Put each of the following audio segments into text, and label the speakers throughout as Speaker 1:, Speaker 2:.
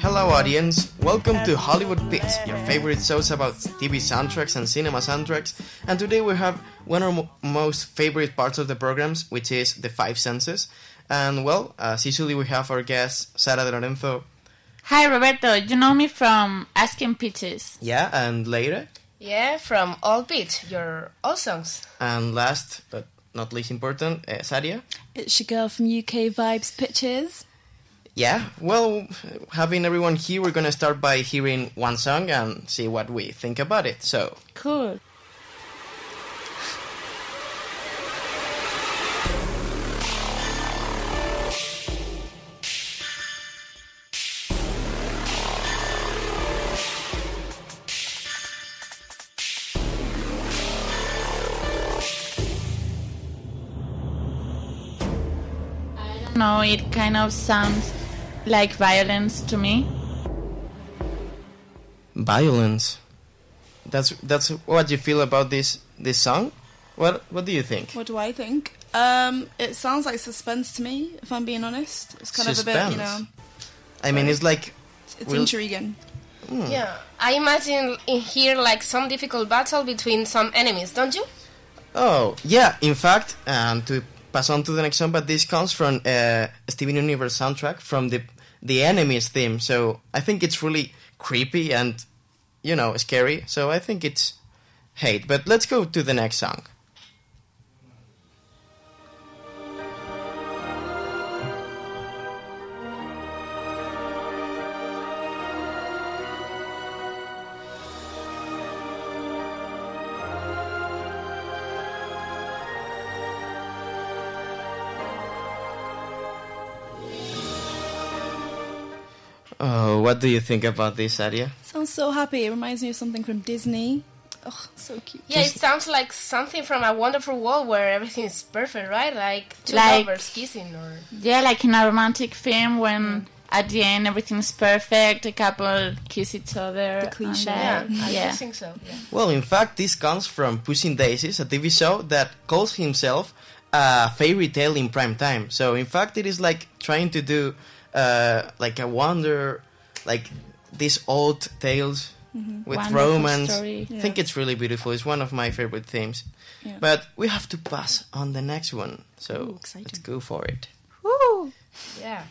Speaker 1: Hello audience, welcome to Hollywood Beats, your favorite shows about TV soundtracks and cinema soundtracks. And today we have one of our most favorite parts of the programs, which is the Five Senses. And well, as usually we have our guest, Sara de Lorenzo.
Speaker 2: Hi Roberto, you know me from Asking Pitches.
Speaker 1: Yeah, and later.
Speaker 3: Yeah, from All Beat, your all songs.
Speaker 1: And last, but not least important, Sadia.
Speaker 4: It's your girl from UK Vibes Pictures.
Speaker 1: Yeah, well, having everyone here, we're going to start by hearing one song and see what we think about it. So,
Speaker 2: Cool. No, it kind of sounds like violence to me.
Speaker 1: violence. That's what you feel about this song? What do you think?
Speaker 4: What do I think? It sounds like suspense to me, if I'm being honest. It's kind of a bit,
Speaker 1: I mean, it's like...
Speaker 4: It's intriguing.
Speaker 3: Yeah, I imagine in here like some difficult battle between some enemies, don't you?
Speaker 1: Oh, yeah, in fact, to pass on to the next song, but this comes from Steven Universe soundtrack, from the enemies theme, so I think it's really creepy and, scary, so I think it's hate. But let's go to the next song. Oh, what do you think about this, Aria?
Speaker 4: Sounds so happy. It reminds me of something from Disney. Oh, so cute.
Speaker 3: Yeah, it sounds like something from A Wonderful World where everything is perfect, right? Like two lovers kissing or...
Speaker 2: Yeah, like in a romantic film when at the end everything's perfect, the couple kiss each other.
Speaker 4: The cliche.
Speaker 3: I think so. Yeah.
Speaker 1: Well, in fact, this comes from Pushing Daisies, a TV show that calls himself a fairy tale in prime time. So, in fact, it is like trying to do like a wonder, like these old tales with
Speaker 2: Wonderful
Speaker 1: romance.
Speaker 2: story.
Speaker 1: I think it's really beautiful. It's one of my favorite themes.
Speaker 4: Yeah.
Speaker 1: But we have to pass on the next one. So,
Speaker 4: Ooh, exciting.
Speaker 1: let's go for it.
Speaker 2: Woo!
Speaker 3: Yeah.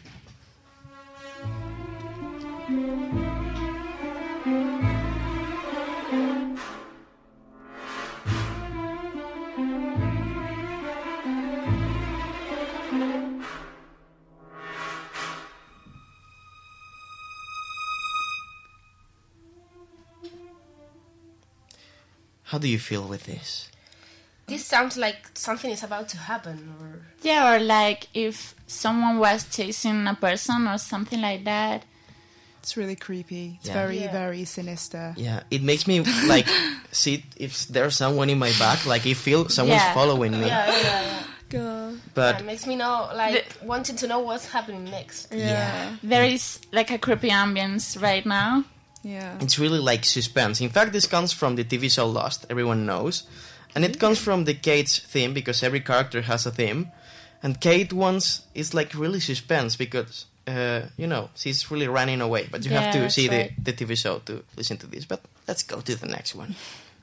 Speaker 1: How do you feel with this?
Speaker 3: This sounds like something is about to happen, or...
Speaker 2: Yeah, or like if someone was chasing a person or something like that.
Speaker 4: It's really creepy. It's
Speaker 1: Yeah.
Speaker 4: very, very sinister.
Speaker 1: Yeah, it makes me like see if there's someone in my back, like I feel someone's
Speaker 2: Yeah.
Speaker 1: following me.
Speaker 3: Yeah.
Speaker 4: God.
Speaker 1: But
Speaker 3: It makes me know, like, wanting to know what's happening next.
Speaker 4: Yeah.
Speaker 2: There is like a creepy ambience right now.
Speaker 4: Yeah.
Speaker 1: it's really like suspense. In fact, this comes from the TV show Lost, everyone knows. And it comes from the Kate's theme, because every character has a theme. And Kate once is like really suspense, because, she's really running away. But you have to
Speaker 2: Yeah,
Speaker 1: see
Speaker 2: that's
Speaker 1: the TV show to listen to this. But let's go to the next one.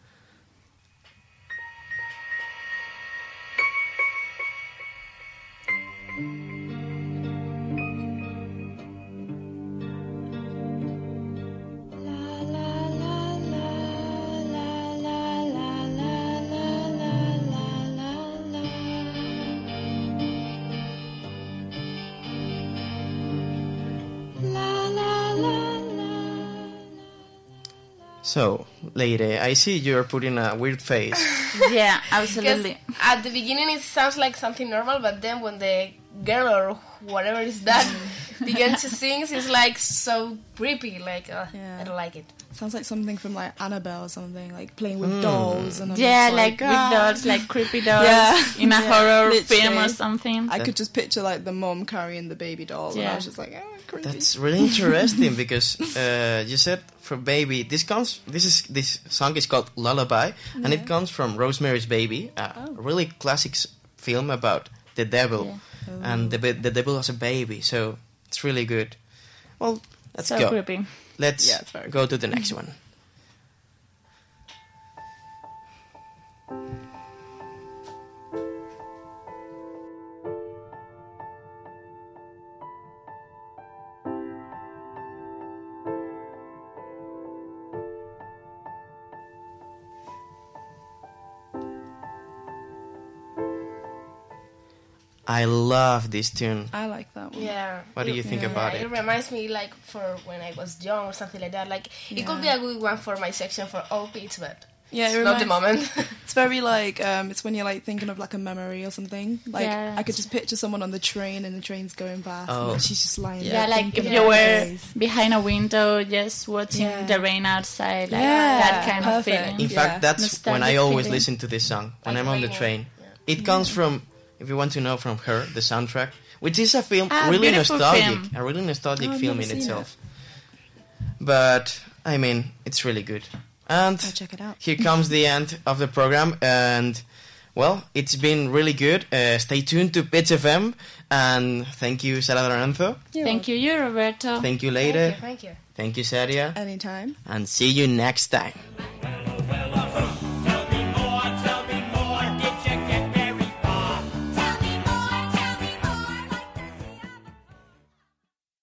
Speaker 1: So, Leire, I see you're putting a weird face.
Speaker 2: Yeah,
Speaker 3: Because
Speaker 2: absolutely.
Speaker 3: at the beginning it sounds like something normal, but then when the girl or whatever is that begins to sing, it's like so creepy. Like,
Speaker 4: Yeah.
Speaker 3: I don't like it.
Speaker 4: Sounds like something from like Annabelle or something, like playing with dolls. And I'm
Speaker 2: Yeah,
Speaker 4: just
Speaker 2: like with dolls, like creepy dolls
Speaker 4: Yeah.
Speaker 2: in a
Speaker 4: Yeah,
Speaker 2: horror
Speaker 4: literally.
Speaker 2: film or something.
Speaker 4: I could just picture like the mom carrying the baby doll, and I
Speaker 2: Yeah.
Speaker 4: was just like, oh, creepy.
Speaker 1: That's really interesting, because you said for baby, this song is called Lullaby, and it comes from Rosemary's Baby, a really classic film about the devil, and the devil has a baby, so it's really good. Well, Let's
Speaker 2: So
Speaker 1: go.
Speaker 2: creepy.
Speaker 1: Let's
Speaker 4: Yeah, it's very
Speaker 1: go to the next one. I love this tune.
Speaker 4: I like that one.
Speaker 3: Yeah.
Speaker 1: What do you think about it?
Speaker 3: It reminds me like for when I was young or something like that. Like it could be a good one for my section for all kids, but
Speaker 4: Yeah, it
Speaker 3: it's not the
Speaker 4: reminds-
Speaker 3: moment.
Speaker 4: It's very like it's when you're like thinking of like a memory or something. Like
Speaker 2: Yeah.
Speaker 4: I could just picture someone on the train and the train's going past,
Speaker 1: Oh.
Speaker 4: and she's just lying
Speaker 2: Yeah,
Speaker 4: there.
Speaker 2: like
Speaker 4: thinking
Speaker 2: if
Speaker 4: about
Speaker 2: you
Speaker 4: the
Speaker 2: were
Speaker 4: days.
Speaker 2: behind a window just watching
Speaker 4: Yeah.
Speaker 2: the rain outside, like
Speaker 4: Yeah,
Speaker 2: that kind of
Speaker 4: perfect.
Speaker 2: feeling.
Speaker 1: In
Speaker 4: Yeah.
Speaker 1: fact, that's when I
Speaker 2: Nostalgic
Speaker 1: always
Speaker 2: feeling.
Speaker 1: listen to this song when
Speaker 3: Like
Speaker 1: I'm on the
Speaker 3: raining.
Speaker 1: train.
Speaker 3: Yeah.
Speaker 1: It comes from, if you want to know, from Her, the soundtrack, which is a film
Speaker 2: Ah,
Speaker 1: really
Speaker 2: beautiful
Speaker 1: nostalgic,
Speaker 2: film.
Speaker 1: a really nostalgic
Speaker 4: Oh, I've
Speaker 1: film
Speaker 4: never
Speaker 1: in
Speaker 4: seen
Speaker 1: itself. But I mean, it's really good. And
Speaker 4: I'll check it out.
Speaker 1: here comes the end of the program, and well, it's been really good. Stay tuned to Pitch FM, and thank you, Sara Doranzo.
Speaker 2: Thank you, Roberto.
Speaker 1: Thank you, Leire.
Speaker 3: Thank you.
Speaker 1: Thank you, Saria.
Speaker 4: Anytime.
Speaker 1: And see you next time.